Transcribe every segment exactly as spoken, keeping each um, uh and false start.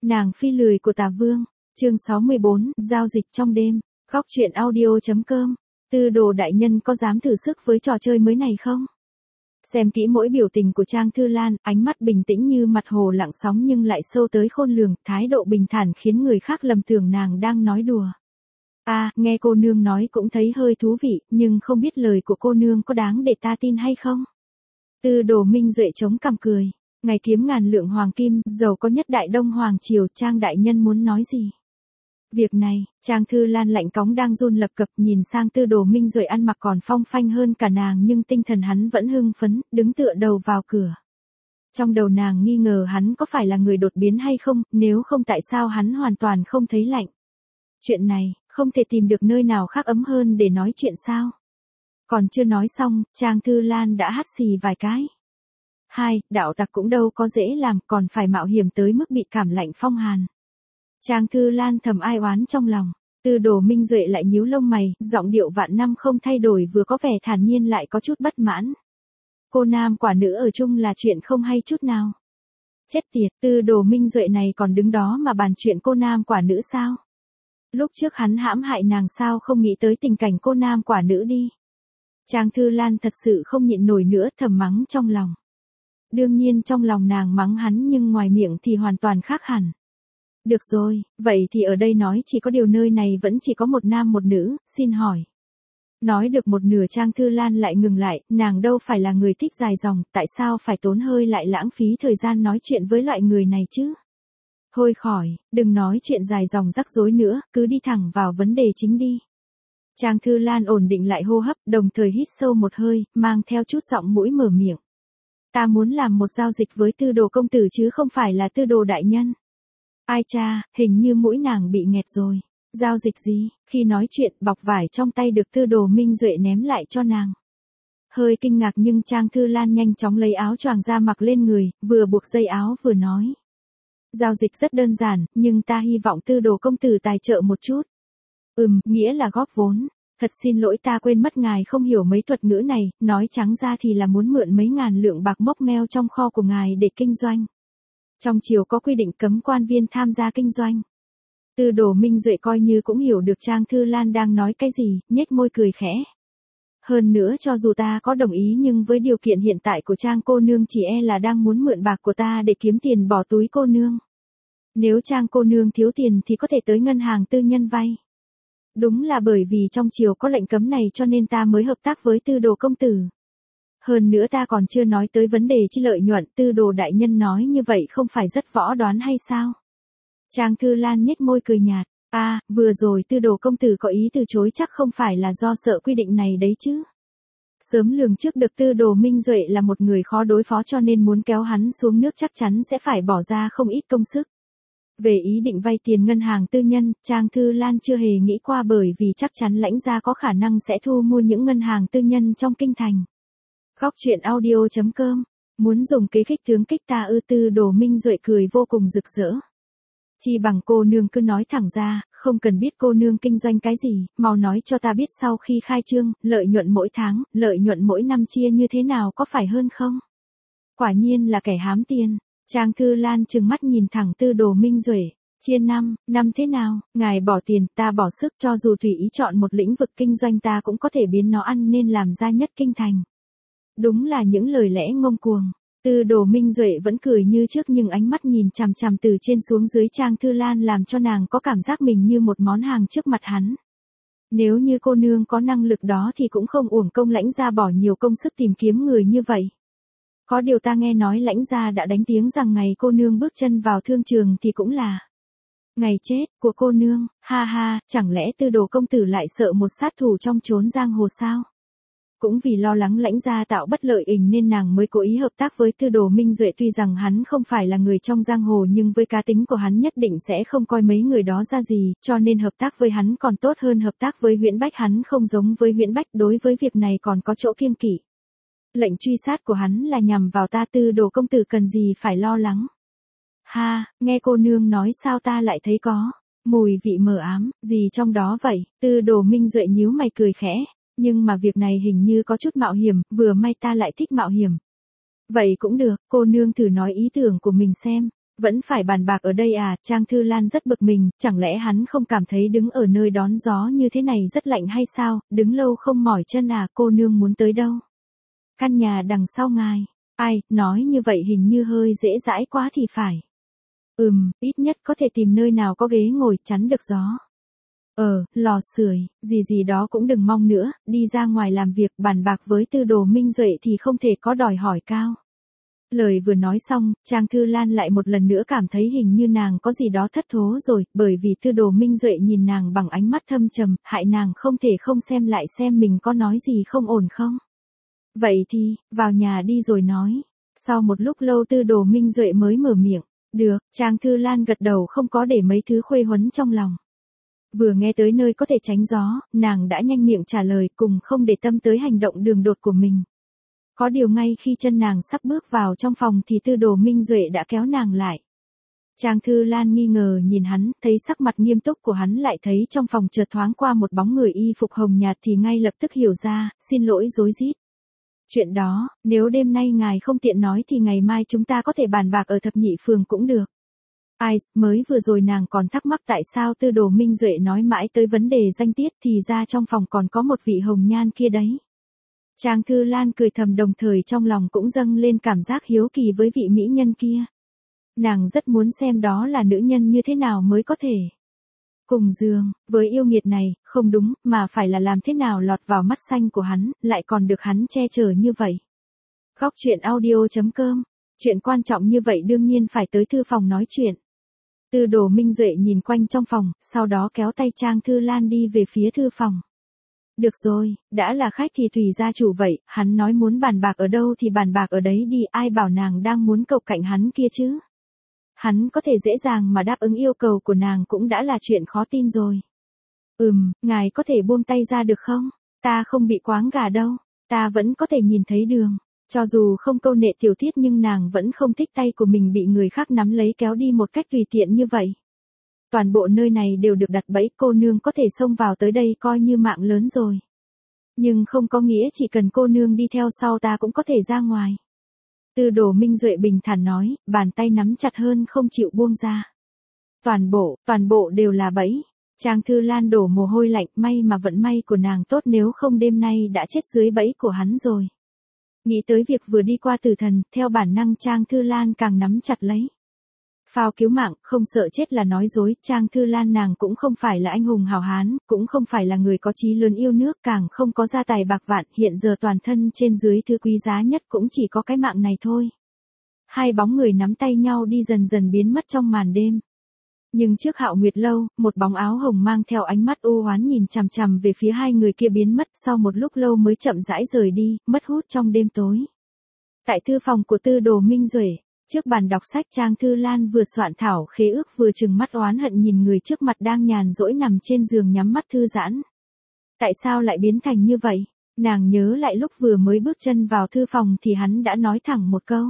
Nàng phi lười của Tà Vương, chương sáu mươi bốn, giao dịch trong đêm, góc truyện audio.com, Tư Đồ đại nhân có dám thử sức với trò chơi mới này không? Xem kỹ mỗi biểu tình của Trang Thư Lan, ánh mắt bình tĩnh như mặt hồ lặng sóng nhưng lại sâu tới khôn lường, thái độ bình thản khiến người khác lầm tưởng nàng đang nói đùa. À, nghe cô nương nói cũng thấy hơi thú vị, nhưng không biết lời của cô nương có đáng để ta tin hay không? Tư Đồ Minh Duệ chống cằm cười. Ngày kiếm ngàn lượng hoàng kim, giàu có nhất Đại Đông Hoàng Triều, Trang đại nhân muốn nói gì? Việc này, Trang Thư Lan lạnh cóng đang run lập cập nhìn sang Tư Đồ Minh Duệ ăn mặc còn phong phanh hơn cả nàng nhưng tinh thần hắn vẫn hưng phấn, đứng tựa đầu vào cửa. Trong đầu nàng nghi ngờ hắn có phải là người đột biến hay không, nếu không tại sao hắn hoàn toàn không thấy lạnh. Chuyện này, không thể tìm được nơi nào khác ấm hơn để nói chuyện sao? Còn chưa nói xong, Trang Thư Lan đã hắt xì vài cái. Hai, đạo tặc cũng đâu có dễ làm, còn phải mạo hiểm tới mức bị cảm lạnh phong hàn. Trang Thư Lan thầm ai oán trong lòng, Tư Đồ Minh Duệ lại nhíu lông mày, giọng điệu vạn năm không thay đổi vừa có vẻ thản nhiên lại có chút bất mãn. Cô nam quả nữ ở chung là chuyện không hay chút nào. Chết tiệt, Tư Đồ Minh Duệ này còn đứng đó mà bàn chuyện cô nam quả nữ sao? Lúc trước hắn hãm hại nàng sao không nghĩ tới tình cảnh cô nam quả nữ đi. Trang Thư Lan thật sự không nhịn nổi nữa thầm mắng trong lòng. Đương nhiên trong lòng nàng mắng hắn nhưng ngoài miệng thì hoàn toàn khác hẳn. Được rồi, vậy thì ở đây nói chỉ có điều nơi này vẫn chỉ có một nam một nữ, xin hỏi. Nói được một nửa Trang Thư Lan lại ngừng lại, nàng đâu phải là người thích dài dòng, tại sao phải tốn hơi lại lãng phí thời gian nói chuyện với loại người này chứ? Thôi khỏi, đừng nói chuyện dài dòng rắc rối nữa, cứ đi thẳng vào vấn đề chính đi. Trang Thư Lan ổn định lại hô hấp, đồng thời hít sâu một hơi, mang theo chút giọng mũi mở miệng. Ta muốn làm một giao dịch với Tư Đồ công tử chứ không phải là Tư Đồ đại nhân. Ai cha, hình như mũi nàng bị nghẹt rồi. Giao dịch gì? Khi nói chuyện, bọc vải trong tay được Tư Đồ Minh Duệ ném lại cho nàng. Hơi kinh ngạc nhưng Trang Thư Lan nhanh chóng lấy áo choàng ra mặc lên người, vừa buộc dây áo vừa nói. Giao dịch rất đơn giản, nhưng ta hy vọng Tư Đồ công tử tài trợ một chút. Ừm, nghĩa là góp vốn. Thật xin lỗi ta quên mất ngài không hiểu mấy thuật ngữ này, nói trắng ra thì là muốn mượn mấy ngàn lượng bạc mốc meo trong kho của ngài để kinh doanh. Trong triều có quy định cấm quan viên tham gia kinh doanh. Tư Đồ Minh Duệ coi như cũng hiểu được Trang Thư Lan đang nói cái gì, nhếch môi cười khẽ. Hơn nữa cho dù ta có đồng ý nhưng với điều kiện hiện tại của Trang cô nương chỉ e là đang muốn mượn bạc của ta để kiếm tiền bỏ túi cô nương. Nếu Trang cô nương thiếu tiền thì có thể tới ngân hàng tư nhân vay. Đúng là bởi vì trong triều có lệnh cấm này cho nên ta mới hợp tác với Tư Đồ công tử. Hơn nữa ta còn chưa nói tới vấn đề chi lợi nhuận, Tư Đồ đại nhân nói như vậy không phải rất võ đoán hay sao? Trang Thư Lan nhếch môi cười nhạt, à, vừa rồi Tư Đồ công tử có ý từ chối chắc không phải là do sợ quy định này đấy chứ. Sớm lường trước được Tư Đồ Minh Duệ là một người khó đối phó cho nên muốn kéo hắn xuống nước chắc chắn sẽ phải bỏ ra không ít công sức. Về ý định vay tiền ngân hàng tư nhân, Trang Thư Lan chưa hề nghĩ qua bởi vì chắc chắn lãnh gia có khả năng sẽ thu mua những ngân hàng tư nhân trong kinh thành. Góc truyện audio.com, muốn dùng kế khích tướng kích ta ư? Tư Đồ Minh Duệ cười vô cùng rực rỡ. Chi bằng cô nương cứ nói thẳng ra, không cần biết cô nương kinh doanh cái gì, mau nói cho ta biết sau khi khai trương, lợi nhuận mỗi tháng, lợi nhuận mỗi năm chia như thế nào có phải hơn không? Quả nhiên là kẻ hám tiền. Trang Thư Lan trừng mắt nhìn thẳng Tư Đồ Minh Duệ, chia năm, năm thế nào, ngài bỏ tiền, ta bỏ sức, cho dù tùy ý chọn một lĩnh vực kinh doanh ta cũng có thể biến nó ăn nên làm ra nhất kinh thành. Đúng là những lời lẽ ngông cuồng. Tư Đồ Minh Duệ vẫn cười như trước nhưng ánh mắt nhìn chằm chằm từ trên xuống dưới Trang Thư Lan làm cho nàng có cảm giác mình như một món hàng trước mặt hắn. Nếu như cô nương có năng lực đó thì cũng không uổng công lãnh gia bỏ nhiều công sức tìm kiếm người như vậy. Có điều ta nghe nói lãnh gia đã đánh tiếng rằng ngày cô nương bước chân vào thương trường thì cũng là ngày chết của cô nương, ha ha, chẳng lẽ Tư Đồ công tử lại sợ một sát thủ trong chốn giang hồ sao? Cũng vì lo lắng lãnh gia tạo bất lợi ình nên nàng mới cố ý hợp tác với Tư Đồ Minh Duệ, tuy rằng hắn không phải là người trong giang hồ nhưng với cá tính của hắn nhất định sẽ không coi mấy người đó ra gì, cho nên hợp tác với hắn còn tốt hơn hợp tác với Huyễn Bách. Hắn không giống với Huyễn Bách, đối với việc này còn có chỗ kiêng kỵ. Lệnh truy sát của hắn là nhằm vào ta, Tư Đồ công tử cần gì phải lo lắng. Ha, nghe cô nương nói sao ta lại thấy có mùi vị mờ ám, gì trong đó vậy? Tư Đồ Minh Duệ nhíu mày cười khẽ, nhưng mà việc này hình như có chút mạo hiểm, vừa may ta lại thích mạo hiểm. Vậy cũng được, cô nương thử nói ý tưởng của mình xem. Vẫn phải bàn bạc ở đây à, Trang Thư Lan rất bực mình, chẳng lẽ hắn không cảm thấy đứng ở nơi đón gió như thế này rất lạnh hay sao, đứng lâu không mỏi chân à, cô nương muốn tới đâu? Căn nhà đằng sau ngài, ai, nói như vậy hình như hơi dễ dãi quá thì phải. Ừm, ít nhất có thể tìm nơi nào có ghế ngồi chắn được gió. Ờ, lò sưởi, gì gì đó cũng đừng mong nữa, đi ra ngoài làm việc bàn bạc với Tư Đồ Minh Duệ thì không thể có đòi hỏi cao. Lời vừa nói xong, Trang Thư Lan lại một lần nữa cảm thấy hình như nàng có gì đó thất thố rồi, bởi vì Tư Đồ Minh Duệ nhìn nàng bằng ánh mắt thâm trầm, hại nàng không thể không xem lại xem mình có nói gì không ổn không. Vậy thì, vào nhà đi rồi nói. Sau một lúc lâu Tư Đồ Minh Duệ mới mở miệng. Được, Trang Thư Lan gật đầu không có để mấy thứ khuê huấn trong lòng. Vừa nghe tới nơi có thể tránh gió, nàng đã nhanh miệng trả lời cùng không để tâm tới hành động đường đột của mình. Có điều ngay khi chân nàng sắp bước vào trong phòng thì Tư Đồ Minh Duệ đã kéo nàng lại. Trang Thư Lan nghi ngờ nhìn hắn, thấy sắc mặt nghiêm túc của hắn lại thấy trong phòng chợt thoáng qua một bóng người y phục hồng nhạt thì ngay lập tức hiểu ra, xin lỗi rối rít. Chuyện đó, nếu đêm nay ngài không tiện nói thì ngày mai chúng ta có thể bàn bạc ở thập nhị phường cũng được. Ai, mới vừa rồi nàng còn thắc mắc tại sao Tư Đồ Minh Duệ nói mãi tới vấn đề danh tiết thì ra trong phòng còn có một vị hồng nhan kia đấy. Trang Thư Lan cười thầm đồng thời trong lòng cũng dâng lên cảm giác hiếu kỳ với vị mỹ nhân kia. Nàng rất muốn xem đó là nữ nhân như thế nào mới có thể cùng giường với yêu nghiệt này, không đúng, mà phải là làm thế nào lọt vào mắt xanh của hắn, lại còn được hắn che chở như vậy. Góc truyện audio chấm com, chuyện quan trọng như vậy đương nhiên phải tới thư phòng nói chuyện. Tư Đồ Minh Duệ nhìn quanh trong phòng, sau đó kéo tay Trang Thư Lan đi về phía thư phòng. Được rồi, đã là khách thì tùy gia chủ vậy, hắn nói muốn bàn bạc ở đâu thì bàn bạc ở đấy đi, ai bảo nàng đang muốn cậu cạnh hắn kia chứ. Hắn có thể dễ dàng mà đáp ứng yêu cầu của nàng cũng đã là chuyện khó tin rồi. Ừm, ngài có thể buông tay ra được không? Ta không bị quáng gà đâu, ta vẫn có thể nhìn thấy đường. Cho dù không câu nệ tiểu tiết nhưng nàng vẫn không thích tay của mình bị người khác nắm lấy kéo đi một cách tùy tiện như vậy. Toàn bộ nơi này đều được đặt bẫy, cô nương có thể xông vào tới đây coi như mạng lớn rồi. Nhưng không có nghĩa chỉ cần cô nương đi theo sau ta cũng có thể ra ngoài. Tư Đồ Minh Duệ bình thản nói, bàn tay nắm chặt hơn không chịu buông ra. Toàn bộ, toàn bộ đều là bẫy. Trang Thư Lan đổ mồ hôi lạnh, may mà vận may của nàng tốt nếu không đêm nay đã chết dưới bẫy của hắn rồi. Nghĩ tới việc vừa đi qua tử thần, theo bản năng Trang Thư Lan càng nắm chặt lấy. Phao cứu mạng, không sợ chết là nói dối, Trang Thư Lan nàng cũng không phải là anh hùng hào hán, cũng không phải là người có chí lớn yêu nước, càng không có gia tài bạc vạn, hiện giờ toàn thân trên dưới thứ quý giá nhất cũng chỉ có cái mạng này thôi. Hai bóng người nắm tay nhau đi dần dần biến mất trong màn đêm. Nhưng trước Hạo Nguyệt lâu, một bóng áo hồng mang theo ánh mắt u oán nhìn chằm chằm về phía hai người kia biến mất, sau một lúc lâu mới chậm rãi rời đi, mất hút trong đêm tối. Tại thư phòng của Tư Đồ Minh Duệ, trước bàn đọc sách Trang Thư Lan vừa soạn thảo khế ước vừa trừng mắt oán hận nhìn người trước mặt đang nhàn rỗi nằm trên giường nhắm mắt thư giãn. Tại sao lại biến thành như vậy? Nàng nhớ lại lúc vừa mới bước chân vào thư phòng thì hắn đã nói thẳng một câu.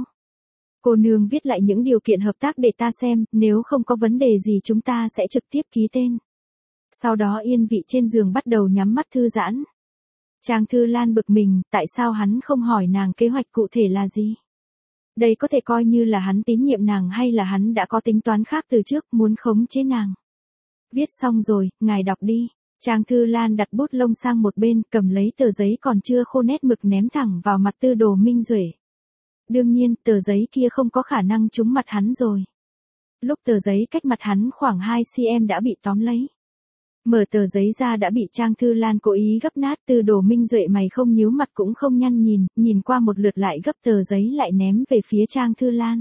Cô nương viết lại những điều kiện hợp tác để ta xem, nếu không có vấn đề gì chúng ta sẽ trực tiếp ký tên. Sau đó yên vị trên giường bắt đầu nhắm mắt thư giãn. Trang Thư Lan bực mình, tại sao hắn không hỏi nàng kế hoạch cụ thể là gì? Đây có thể coi như là hắn tín nhiệm nàng hay là hắn đã có tính toán khác từ trước muốn khống chế nàng. Viết xong rồi, ngài đọc đi. Trang Thư Lan đặt bút lông sang một bên, cầm lấy tờ giấy còn chưa khô nét mực ném thẳng vào mặt Tư Đồ Minh Duệ. Đương nhiên, tờ giấy kia không có khả năng trúng mặt hắn rồi. Lúc tờ giấy cách mặt hắn khoảng hai xăng-ti-mét đã bị tóm lấy. Mở tờ giấy ra đã bị Trang Thư Lan cố ý gấp nát, Tư Đồ Minh Duệ mày không nhíu mặt cũng không nhăn nhìn, nhìn qua một lượt lại gấp tờ giấy lại ném về phía Trang Thư Lan.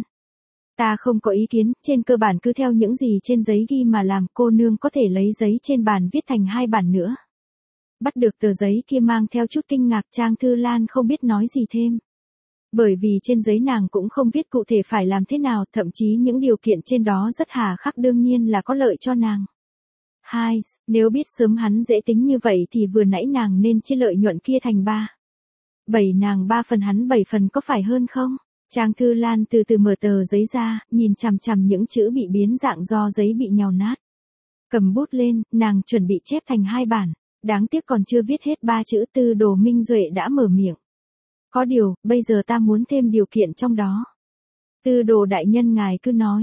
Ta không có ý kiến, trên cơ bản cứ theo những gì trên giấy ghi mà làm, cô nương có thể lấy giấy trên bàn viết thành hai bản nữa. Bắt được tờ giấy kia mang theo chút kinh ngạc Trang Thư Lan không biết nói gì thêm. Bởi vì trên giấy nàng cũng không viết cụ thể phải làm thế nào, thậm chí những điều kiện trên đó rất hà khắc đương nhiên là có lợi cho nàng. Hai, nếu biết sớm hắn dễ tính như vậy thì vừa nãy nàng nên chia lợi nhuận kia thành ba. Bảy nàng ba phần hắn bảy phần có phải hơn không? Trang Thư Lan từ từ mở tờ giấy ra, nhìn chằm chằm những chữ bị biến dạng do giấy bị nhàu nát. Cầm bút lên, nàng chuẩn bị chép thành hai bản. Đáng tiếc còn chưa viết hết ba chữ Tư Đồ Minh Duệ đã mở miệng. Có điều, bây giờ ta muốn thêm điều kiện trong đó. Tư Đồ đại nhân ngài cứ nói.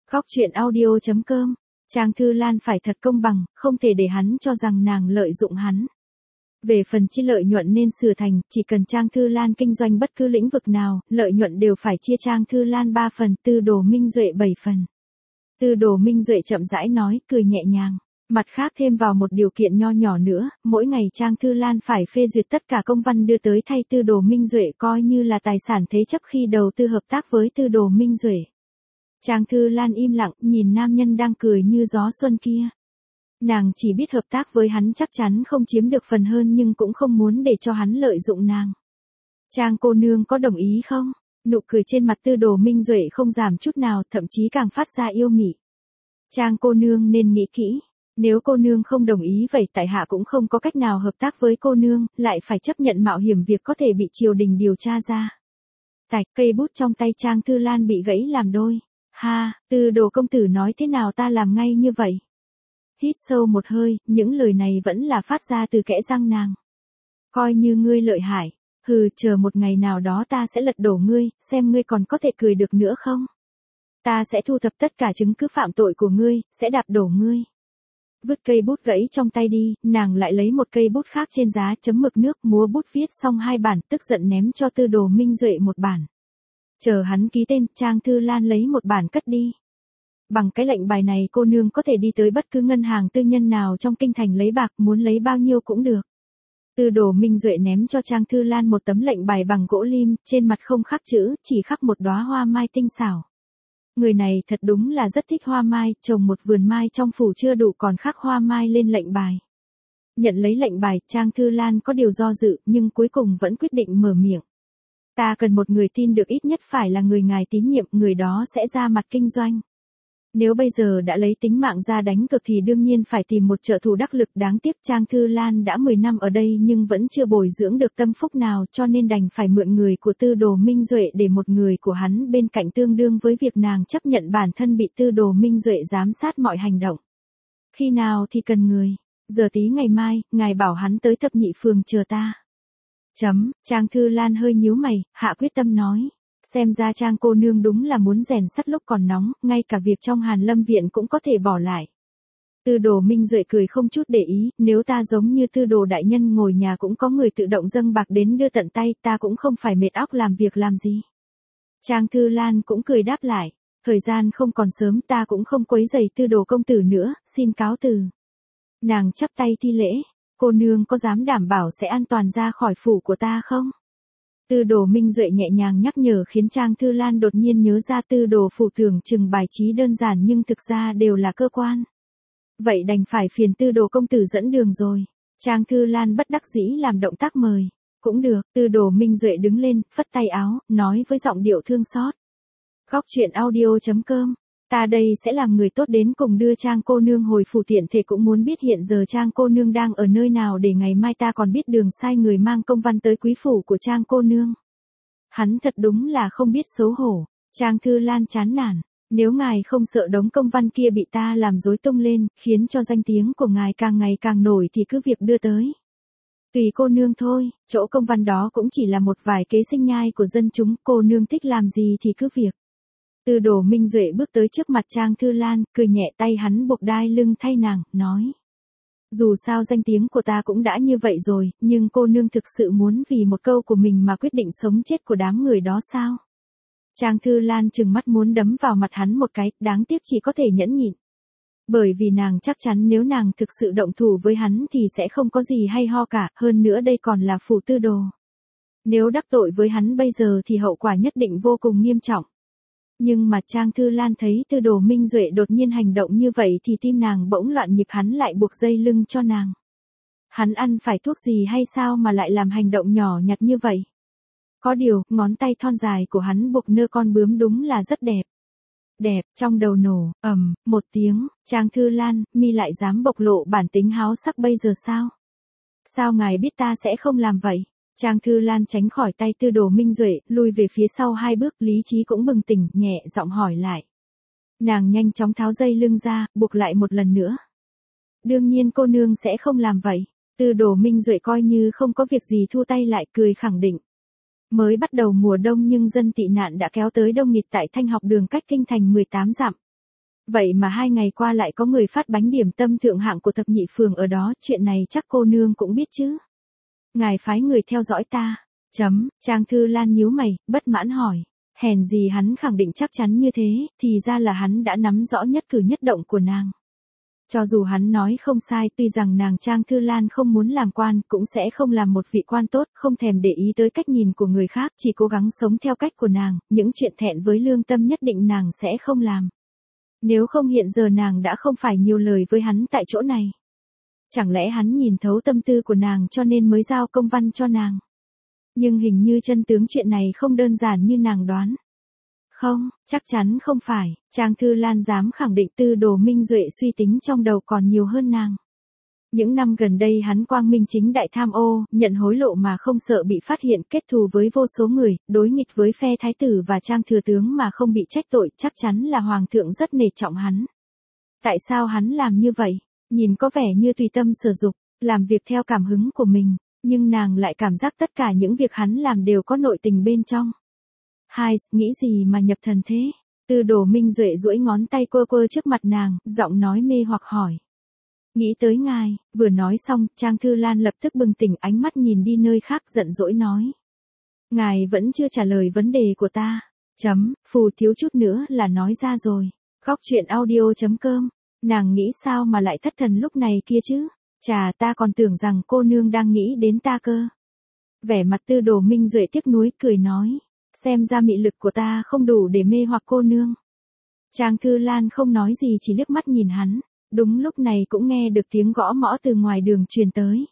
Khóc chuyện audio chấm com. Trang Thư Lan phải thật công bằng, không thể để hắn cho rằng nàng lợi dụng hắn. Về phần chia lợi nhuận nên sửa thành, chỉ cần Trang Thư Lan kinh doanh bất cứ lĩnh vực nào, lợi nhuận đều phải chia Trang Thư Lan ba phần, Tư Đồ Minh Duệ bảy phần. Tư Đồ Minh Duệ chậm rãi nói, cười nhẹ nhàng. Mặt khác thêm vào một điều kiện nho nhỏ nữa, mỗi ngày Trang Thư Lan phải phê duyệt tất cả công văn đưa tới thay Tư Đồ Minh Duệ coi như là tài sản thế chấp khi đầu tư hợp tác với Tư Đồ Minh Duệ. Trang Thư Lan im lặng, nhìn nam nhân đang cười như gió xuân kia. Nàng chỉ biết hợp tác với hắn chắc chắn không chiếm được phần hơn nhưng cũng không muốn để cho hắn lợi dụng nàng. Trang cô nương có đồng ý không? Nụ cười trên mặt Tư Đồ Minh Duệ không giảm chút nào, thậm chí càng phát ra yêu mị. Trang cô nương nên nghĩ kỹ. Nếu cô nương không đồng ý vậy tại hạ cũng không có cách nào hợp tác với cô nương, lại phải chấp nhận mạo hiểm việc có thể bị triều đình điều tra ra. Tạch, cây bút trong tay Trang Thư Lan bị gãy làm đôi. Ha, Tư Đồ công tử nói thế nào ta làm ngay như vậy. Hít sâu một hơi, những lời này vẫn là phát ra từ kẽ răng nàng. Coi như ngươi lợi hại, hừ, chờ một ngày nào đó ta sẽ lật đổ ngươi, xem ngươi còn có thể cười được nữa không. Ta sẽ thu thập tất cả chứng cứ phạm tội của ngươi, sẽ đạp đổ ngươi. Vứt cây bút gãy trong tay đi, nàng lại lấy một cây bút khác trên giá chấm mực nước múa bút viết xong hai bản, tức giận ném cho Tư Đồ Minh Duệ một bản. Chờ hắn ký tên, Trang Thư Lan lấy một bản cất đi. Bằng cái lệnh bài này cô nương có thể đi tới bất cứ ngân hàng tư nhân nào trong kinh thành lấy bạc, muốn lấy bao nhiêu cũng được. Tư Đồ Minh Duệ ném cho Trang Thư Lan một tấm lệnh bài bằng gỗ lim, trên mặt không khắc chữ, chỉ khắc một đóa hoa mai tinh xảo. Người này thật đúng là rất thích hoa mai, trồng một vườn mai trong phủ chưa đủ còn khắc hoa mai lên lệnh bài. Nhận lấy lệnh bài, Trang Thư Lan có điều do dự, nhưng cuối cùng vẫn quyết định mở miệng. Ta cần một người tin được ít nhất phải là người ngài tín nhiệm, người đó sẽ ra mặt kinh doanh. Nếu bây giờ đã lấy tính mạng ra đánh cược thì đương nhiên phải tìm một trợ thủ đắc lực, đáng tiếc Trang Thư Lan đã mười năm ở đây nhưng vẫn chưa bồi dưỡng được tâm phúc nào cho nên đành phải mượn người của Tư Đồ Minh Duệ để một người của hắn bên cạnh tương đương với việc nàng chấp nhận bản thân bị Tư Đồ Minh Duệ giám sát mọi hành động. Khi nào thì cần người, giờ tí ngày mai, ngài bảo hắn tới thập nhị phường chờ ta. Chấm, Trang Thư Lan hơi nhíu mày, hạ quyết tâm nói. Xem ra Trang cô nương đúng là muốn rèn sắt lúc còn nóng, ngay cả việc trong Hàn Lâm viện cũng có thể bỏ lại. Tư Đồ Minh Duệ cười không chút để ý, nếu ta giống như Tư Đồ đại nhân ngồi nhà cũng có người tự động dâng bạc đến đưa tận tay, ta cũng không phải mệt óc làm việc làm gì. Trang Thư Lan cũng cười đáp lại, thời gian không còn sớm, ta cũng không quấy rầy Tư Đồ công tử nữa, xin cáo từ. Nàng chắp tay thi lễ, cô nương có dám đảm bảo sẽ an toàn ra khỏi phủ của ta không? Tư Đồ Minh Duệ nhẹ nhàng nhắc nhở khiến Trang Thư Lan đột nhiên nhớ ra Tư Đồ phủ tưởng chừng bài trí đơn giản nhưng thực ra đều là cơ quan. Vậy đành phải phiền Tư Đồ công tử dẫn đường rồi. Trang Thư Lan bất đắc dĩ làm động tác mời. Cũng được, Tư Đồ Minh Duệ đứng lên, phất tay áo, nói với giọng điệu thương xót. Khóc chuyện audio chấm com. Ta đây sẽ làm người tốt đến cùng đưa Trang cô nương hồi phủ, tiện thể cũng muốn biết hiện giờ Trang cô nương đang ở nơi nào để ngày mai ta còn biết đường sai người mang công văn tới quý phủ của Trang cô nương. Hắn thật đúng là không biết xấu hổ. Trang Thư Lan chán nản. Nếu ngài không sợ đống công văn kia bị ta làm rối tung lên, khiến cho danh tiếng của ngài càng ngày càng nổi thì cứ việc đưa tới. Tùy cô nương thôi, chỗ công văn đó cũng chỉ là một vài kế sinh nhai của dân chúng, cô nương thích làm gì thì cứ việc. Tư Đồ Minh Duệ bước tới trước mặt Trang Thư Lan, cười nhẹ, tay hắn buộc đai lưng thay nàng, nói. Dù sao danh tiếng của ta cũng đã như vậy rồi, nhưng cô nương thực sự muốn vì một câu của mình mà quyết định sống chết của đám người đó sao? Trang Thư Lan trừng mắt muốn đấm vào mặt hắn một cái, đáng tiếc chỉ có thể nhẫn nhịn. Bởi vì nàng chắc chắn nếu nàng thực sự động thủ với hắn thì sẽ không có gì hay ho cả, hơn nữa đây còn là phủ Tư Đồ. Nếu đắc tội với hắn bây giờ thì hậu quả nhất định vô cùng nghiêm trọng. Nhưng mà Trang Thư Lan thấy Tư Đồ Minh Duệ đột nhiên hành động như vậy thì tim nàng bỗng loạn nhịp, hắn lại buộc dây lưng cho nàng. Hắn ăn phải thuốc gì hay sao mà lại làm hành động nhỏ nhặt như vậy? Có điều, ngón tay thon dài của hắn buộc nơ con bướm đúng là rất đẹp. Đẹp, trong đầu nổ, ầm, một tiếng, Trang Thư Lan, mi lại dám bộc lộ bản tính háo sắc bây giờ sao? Sao ngài biết ta sẽ không làm vậy? Trang Thư Lan tránh khỏi tay Tư Đồ Minh Duệ, lui về phía sau hai bước, lý trí cũng bừng tỉnh, nhẹ giọng hỏi lại. Nàng nhanh chóng tháo dây lưng ra, buộc lại một lần nữa. Đương nhiên cô nương sẽ không làm vậy. Tư Đồ Minh Duệ coi như không có việc gì thu tay lại, cười khẳng định. Mới bắt đầu mùa đông nhưng dân tị nạn đã kéo tới đông nghịt tại Thanh Học Đường cách kinh thành mười tám dặm. Vậy mà hai ngày qua lại có người phát bánh điểm tâm thượng hạng của thập nhị phường ở đó, chuyện này chắc cô nương cũng biết chứ. Ngài phái người theo dõi ta. Chấm, Trang Thư Lan nhíu mày, bất mãn hỏi. Hèn gì hắn khẳng định chắc chắn như thế, thì ra là hắn đã nắm rõ nhất cử nhất động của nàng. Cho dù hắn nói không sai, tuy rằng nàng Trang Thư Lan không muốn làm quan, cũng sẽ không làm một vị quan tốt, không thèm để ý tới cách nhìn của người khác, chỉ cố gắng sống theo cách của nàng, những chuyện thẹn với lương tâm nhất định nàng sẽ không làm. Nếu không hiện giờ nàng đã không phải nhiều lời với hắn tại chỗ này. Chẳng lẽ hắn nhìn thấu tâm tư của nàng cho nên mới giao công văn cho nàng? Nhưng hình như chân tướng chuyện này không đơn giản như nàng đoán. Không, chắc chắn không phải, Trang Thư Lan dám khẳng định Tư Đồ Minh Duệ suy tính trong đầu còn nhiều hơn nàng. Những năm gần đây hắn quang minh chính đại tham ô, nhận hối lộ mà không sợ bị phát hiện, kết thù với vô số người, đối nghịch với phe thái tử và Trang thừa tướng mà không bị trách tội, chắc chắn là hoàng thượng rất nể trọng hắn. Tại sao hắn làm như vậy? Nhìn có vẻ như tùy tâm sở dục, làm việc theo cảm hứng của mình, nhưng nàng lại cảm giác tất cả những việc hắn làm đều có nội tình bên trong. Hai, nghĩ gì mà nhập thần thế? Tư Đồ Minh Duệ duỗi ngón tay quơ quơ trước mặt nàng, giọng nói mê hoặc hỏi. Nghĩ tới ngài, vừa nói xong, Trang Thư Lan lập tức bừng tỉnh, ánh mắt nhìn đi nơi khác, giận dỗi nói. Ngài vẫn chưa trả lời vấn đề của ta. Chấm, phù thiếu chút nữa là nói ra rồi. Góc truyện audio chấm com. Nàng nghĩ sao mà lại thất thần lúc này kia chứ? Chà, ta còn tưởng rằng cô nương đang nghĩ đến ta cơ. Vẻ mặt Tư Đồ Minh Duệ tiếc nuối cười nói. Xem ra mị lực của ta không đủ để mê hoặc cô nương. Trang Thư Lan không nói gì, chỉ liếc mắt nhìn hắn. Đúng lúc này cũng nghe được tiếng gõ mõ từ ngoài đường truyền tới.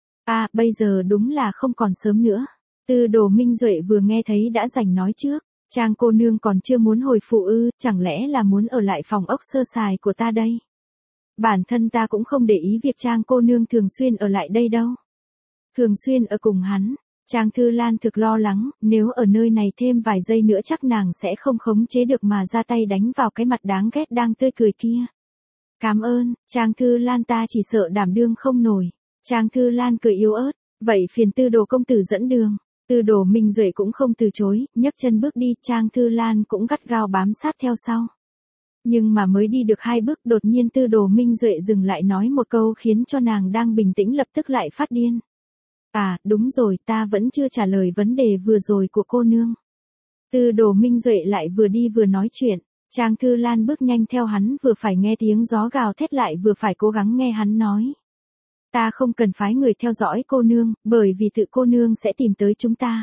À, bây giờ đúng là không còn sớm nữa. Tư Đồ Minh Duệ vừa nghe thấy đã rảnh nói trước. Trang cô nương còn chưa muốn hồi phụ ư, chẳng lẽ là muốn ở lại phòng ốc sơ sài của ta đây? Bản thân ta cũng không để ý việc Trang cô nương thường xuyên ở lại đây đâu. Thường xuyên ở cùng hắn. Trang Thư Lan thực lo lắng, nếu ở nơi này thêm vài giây nữa chắc nàng sẽ không khống chế được mà ra tay đánh vào cái mặt đáng ghét đang tươi cười kia. Cảm ơn, Trang Thư Lan, ta chỉ sợ đảm đương không nổi. Trang Thư Lan cười yếu ớt, vậy phiền Tư Đồ công tử dẫn đường. Tư Đồ Minh Duệ cũng không từ chối, nhấc chân bước đi, Trang Thư Lan cũng gắt gao bám sát theo sau. Nhưng mà mới đi được hai bước, đột nhiên Tư Đồ Minh Duệ dừng lại nói một câu khiến cho nàng đang bình tĩnh lập tức lại phát điên. À, đúng rồi, ta vẫn chưa trả lời vấn đề vừa rồi của cô nương. Tư Đồ Minh Duệ lại vừa đi vừa nói chuyện. Trang Thư Lan bước nhanh theo hắn, vừa phải nghe tiếng gió gào thét lại vừa phải cố gắng nghe hắn nói. Ta không cần phái người theo dõi cô nương, bởi vì tự cô nương sẽ tìm tới chúng ta.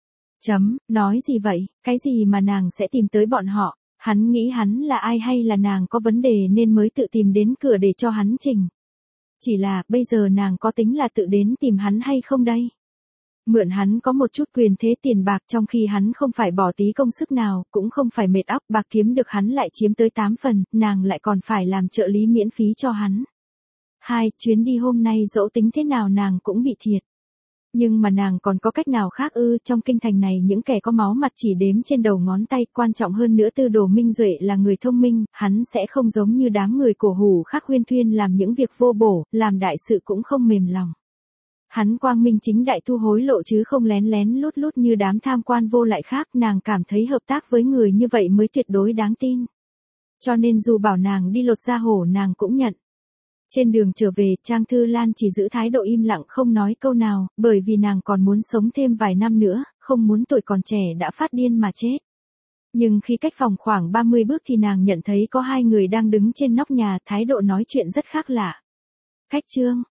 Chấm, nói gì vậy, cái gì mà nàng sẽ tìm tới bọn họ, hắn nghĩ hắn là ai hay là nàng có vấn đề nên mới tự tìm đến cửa để cho hắn trình. Chỉ là, bây giờ nàng có tính là tự đến tìm hắn hay không đây? Mượn hắn có một chút quyền thế tiền bạc trong khi hắn không phải bỏ tí công sức nào, cũng không phải mệt óc, bạc kiếm được hắn lại chiếm tới tám phần, nàng lại còn phải làm trợ lý miễn phí cho hắn. Hai, chuyến đi hôm nay dẫu tính thế nào nàng cũng bị thiệt. Nhưng mà nàng còn có cách nào khác ư? Trong kinh thành này những kẻ có máu mặt chỉ đếm trên đầu ngón tay, quan trọng hơn nữa Tư Đồ Minh Duệ là người thông minh, hắn sẽ không giống như đám người cổ hủ khác huyên thuyên làm những việc vô bổ, làm đại sự cũng không mềm lòng. Hắn quang minh chính đại thu hối lộ chứ không lén lén lút lút như đám tham quan vô lại khác, nàng cảm thấy hợp tác với người như vậy mới tuyệt đối đáng tin. Cho nên dù bảo nàng đi lột da hổ nàng cũng nhận. Trên đường trở về, Trang Thư Lan chỉ giữ thái độ im lặng không nói câu nào, bởi vì nàng còn muốn sống thêm vài năm nữa, không muốn tuổi còn trẻ đã phát điên mà chết. Nhưng khi cách phòng khoảng ba mươi bước thì nàng nhận thấy có hai người đang đứng trên nóc nhà, thái độ nói chuyện rất khác lạ. Khách Trương,